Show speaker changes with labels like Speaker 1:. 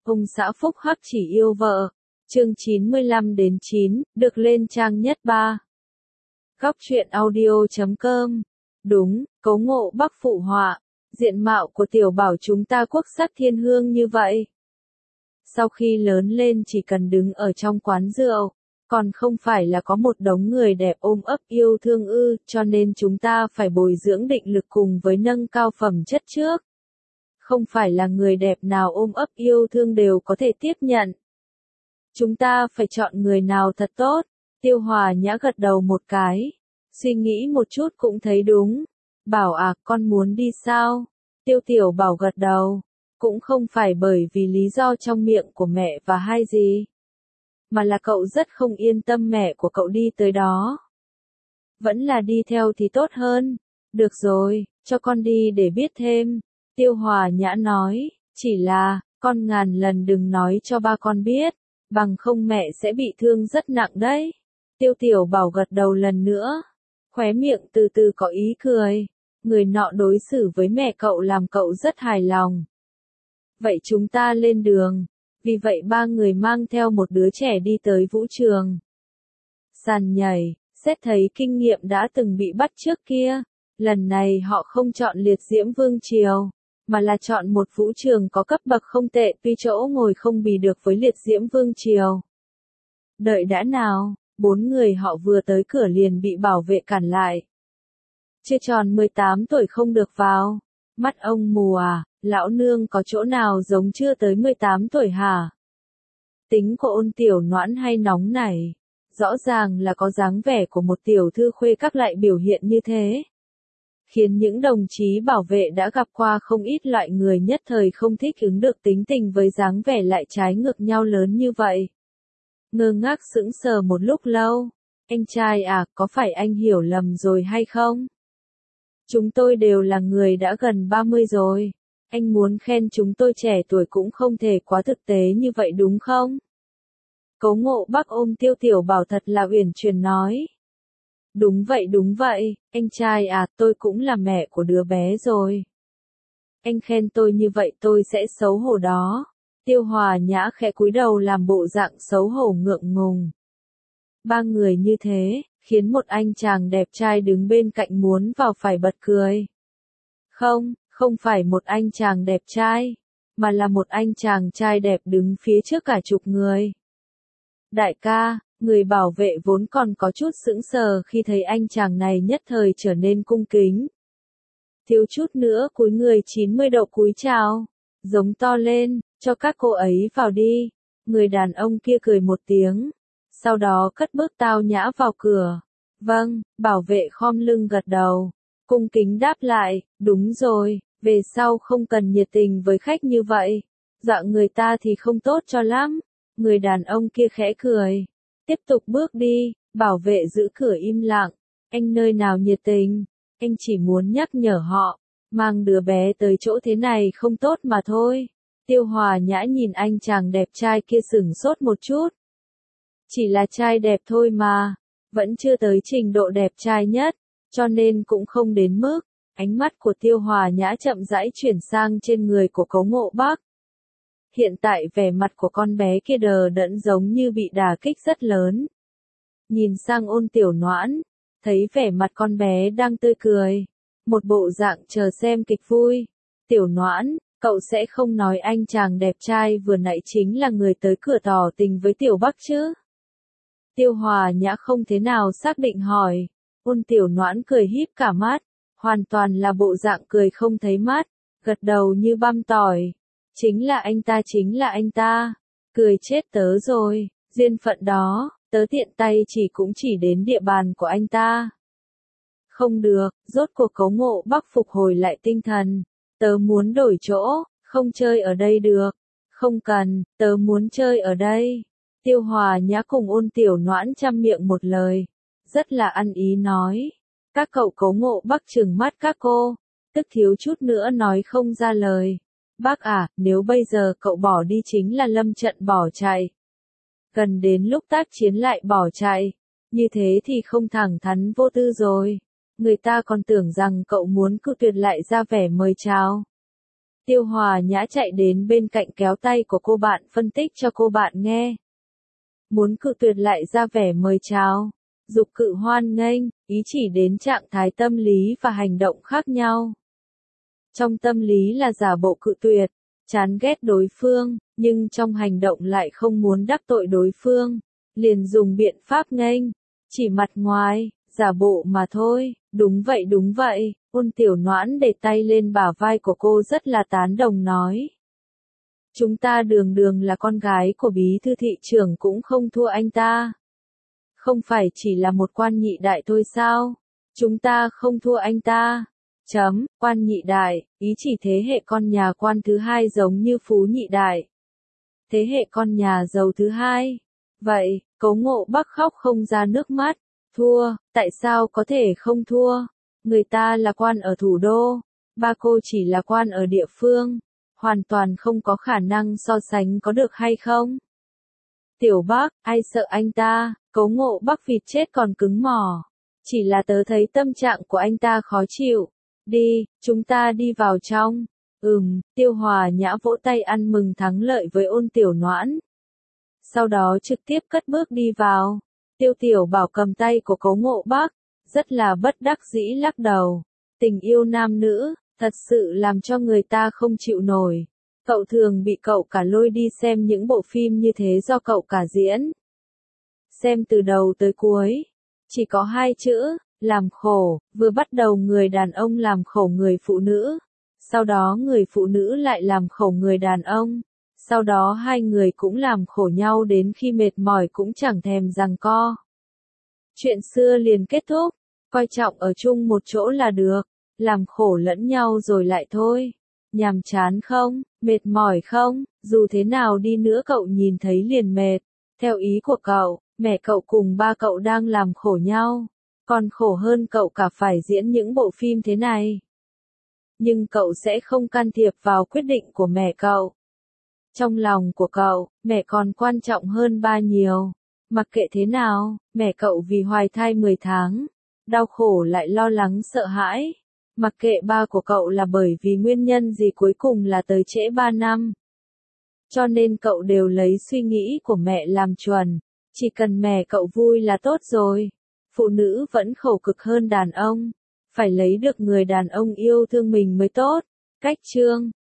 Speaker 1: Ông xã phúc hắc chỉ yêu vợ. Chương 95-9, được lên trang nhất 3. Góc truyện audio.com. Đúng, Cấu Ngộ Bắc phụ họa. Diện mạo của tiểu bảo chúng ta quốc sắc thiên hương như vậy. Sau khi lớn lên chỉ cần đứng ở trong quán rượu, còn không phải là có một đống người đẹp ôm ấp yêu thương ư, cho nên chúng ta phải bồi dưỡng định lực cùng với nâng cao phẩm chất trước. Không phải là người đẹp nào ôm ấp yêu thương đều có thể tiếp nhận. Chúng ta phải chọn người nào thật tốt. Tiêu Hòa Nhã gật đầu một cái. Suy nghĩ một chút cũng thấy đúng. Bảo à, con muốn đi sao? Tiêu Tiểu Bảo gật đầu. Cũng không phải bởi vì lý do trong miệng của mẹ và hai gì. Mà là cậu rất không yên tâm mẹ của cậu đi tới đó. Vẫn là đi theo thì tốt hơn. Được rồi, cho con đi để biết thêm. Tiêu Hòa Nhã nói, chỉ là, con ngàn lần đừng nói cho ba con biết, bằng không mẹ sẽ bị thương rất nặng đấy. Tiêu Tiểu Bảo gật đầu lần nữa, khóe miệng từ từ có ý cười, người nọ đối xử với mẹ cậu làm cậu rất hài lòng. Vậy chúng ta lên đường, vì vậy ba người mang theo một đứa trẻ đi tới vũ trường. Sàn nhảy, xét thấy kinh nghiệm đã từng bị bắt trước kia, lần này họ không chọn liệt diễm vương triều, mà là chọn một vũ trường có cấp bậc không tệ tuy chỗ ngồi không bì được với liệt diễm vương triều. Đợi đã nào, 4 người họ vừa tới cửa liền bị bảo vệ cản lại. Chưa tròn 18 tuổi không được vào. Mắt ông mù à, lão nương có chỗ nào giống chưa tới 18 tuổi hả? Tính của Ôn Tiểu Noãn hay nóng này, rõ ràng là có dáng vẻ của một tiểu thư khuê các lại biểu hiện như thế. Khiến những đồng chí bảo vệ đã gặp qua không ít loại người nhất thời không thích ứng được tính tình với dáng vẻ lại trái ngược nhau lớn như vậy. Ngơ ngác sững sờ một lúc lâu. Anh trai à, có phải anh hiểu lầm rồi hay không? Chúng tôi đều là người đã gần 30 rồi. Anh muốn khen chúng tôi trẻ tuổi cũng không thể quá thực tế như vậy đúng không? Cấu Ngộ Bắc ôm Tiêu Tiểu Bảo thật là uyển chuyển nói. Đúng vậy, anh trai à, tôi cũng là mẹ của đứa bé rồi. Anh khen tôi như vậy tôi sẽ xấu hổ đó. Tiêu Hòa Nhã khẽ cúi đầu làm bộ dạng xấu hổ ngượng ngùng. Ba người như thế, khiến một anh chàng đẹp trai đứng bên cạnh muốn vào phải bật cười. Không phải một anh chàng đẹp trai, mà là một anh chàng trai đẹp đứng phía trước cả chục người. Đại ca, người bảo vệ vốn còn có chút sững sờ khi thấy anh chàng này nhất thời trở nên cung kính. Thiếu chút nữa cúi người 90 độ cúi chào, giống to lên, cho các cô ấy vào đi. Người đàn ông kia cười một tiếng, sau đó cất bước tao nhã vào cửa. Vâng, bảo vệ khom lưng gật đầu, cung kính đáp lại, đúng rồi, về sau không cần nhiệt tình với khách như vậy, dọa người ta thì không tốt cho lắm. Người đàn ông kia khẽ cười, tiếp tục bước đi, bảo vệ giữ cửa im lặng, anh nơi nào nhiệt tình, anh chỉ muốn nhắc nhở họ, mang đứa bé tới chỗ thế này không tốt mà thôi. Tiêu Hòa Nhã nhìn anh chàng đẹp trai kia sửng sốt một chút. Chỉ là trai đẹp thôi mà, vẫn chưa tới trình độ đẹp trai nhất, cho nên cũng không đến mức. Ánh mắt của Tiêu Hòa Nhã chậm rãi chuyển sang trên người của Cấu Ngộ Bắc. Hiện tại vẻ mặt của con bé kia đờ đẫn giống như bị đả kích rất lớn. Nhìn sang Ôn Tiểu Noãn, thấy vẻ mặt con bé đang tươi cười, một bộ dạng chờ xem kịch vui. Tiểu Noãn, cậu sẽ không nói anh chàng đẹp trai vừa nãy chính là người tới cửa tỏ tình với Tiểu Bắc chứ? Tiêu Hòa Nhã không thế nào xác định hỏi. Ôn Tiểu Noãn cười híp cả mắt, hoàn toàn là bộ dạng cười không thấy mắt, gật đầu như băm tỏi. Chính là anh ta. Cười chết tớ rồi, duyên phận đó, tớ tiện tay cũng chỉ đến địa bàn của anh ta. Không được, rốt cuộc Cấu Ngộ Bắc phục hồi lại tinh thần. Tớ muốn đổi chỗ, không chơi ở đây được. Không cần, tớ muốn chơi ở đây. Tiêu Hòa Nhã cùng Ôn Tiểu Noãn chăm miệng một lời, rất là ăn ý nói. Các cậu Cấu Ngộ Bắc trừng mắt các cô, tức thiếu chút nữa nói không ra lời. Bác à, nếu bây giờ cậu bỏ đi chính là lâm trận bỏ chạy. Gần đến lúc tác chiến lại bỏ chạy, như thế thì không thẳng thắn vô tư rồi. Người ta còn tưởng rằng cậu muốn cự tuyệt lại ra vẻ mời chào. Tiêu Hòa Nhã chạy đến bên cạnh kéo tay của cô bạn phân tích cho cô bạn nghe. Muốn cự tuyệt lại ra vẻ mời chào, dục cự hoan nghênh, ý chỉ đến trạng thái tâm lý và hành động khác nhau. Trong tâm lý là giả bộ cự tuyệt, chán ghét đối phương, nhưng trong hành động lại không muốn đắc tội đối phương, liền dùng biện pháp nghênh, chỉ mặt ngoài, giả bộ mà thôi. Đúng vậy, Ôn Tiểu Noãn để tay lên bả vai của cô rất là tán đồng nói. Chúng ta đường đường là con gái của bí thư thị trưởng cũng không thua anh ta. Không phải chỉ là một quan nhị đại thôi sao? Chúng ta không thua anh ta. Quan nhị đại, ý chỉ thế hệ con nhà quan thứ hai giống như phú nhị đại. Thế hệ con nhà giàu thứ hai. Vậy, Cố Ngộ Bắc khóc không ra nước mắt. Thua, tại sao có thể không thua? Người ta là quan ở thủ đô, ba cô chỉ là quan ở địa phương, hoàn toàn không có khả năng so sánh có được hay không? Tiểu Bắc, ai sợ anh ta? Cố Ngộ Bắc vịt chết còn cứng mỏ. Chỉ là tớ thấy tâm trạng của anh ta khó chịu. Đi, chúng ta đi vào trong. Tiêu Hòa Nhã vỗ tay ăn mừng thắng lợi với Ôn Tiểu Noãn. Sau đó trực tiếp cất bước đi vào. Tiêu Tiểu Bảo cầm tay của Cố Ngộ Bắc, rất là bất đắc dĩ lắc đầu. Tình yêu nam nữ, thật sự làm cho người ta không chịu nổi. Cậu thường bị cậu cả lôi đi xem những bộ phim như thế do cậu cả diễn. Xem từ đầu tới cuối, chỉ có hai chữ, làm khổ, vừa bắt đầu người đàn ông làm khổ người phụ nữ, sau đó người phụ nữ lại làm khổ người đàn ông, sau đó hai người cũng làm khổ nhau đến khi mệt mỏi cũng chẳng thèm giằng co. Chuyện xưa liền kết thúc, coi trọng ở chung một chỗ là được, làm khổ lẫn nhau rồi lại thôi. Nhàm chán không, mệt mỏi không, dù thế nào đi nữa cậu nhìn thấy liền mệt. Theo ý của cậu, mẹ cậu cùng ba cậu đang làm khổ nhau, còn khổ hơn cậu cả phải diễn những bộ phim thế này. Nhưng cậu sẽ không can thiệp vào quyết định của mẹ cậu. Trong lòng của cậu, mẹ còn quan trọng hơn ba nhiều. Mặc kệ thế nào, mẹ cậu vì hoài thai 10 tháng, đau khổ lại lo lắng sợ hãi. Mặc kệ ba của cậu là bởi vì nguyên nhân gì cuối cùng là tới trễ 3 năm. Cho nên cậu đều lấy suy nghĩ của mẹ làm chuẩn. Chỉ cần mẹ cậu vui là tốt rồi. Phụ nữ vẫn khổ cực hơn đàn ông. Phải lấy được người đàn ông yêu thương mình mới tốt. Cách chương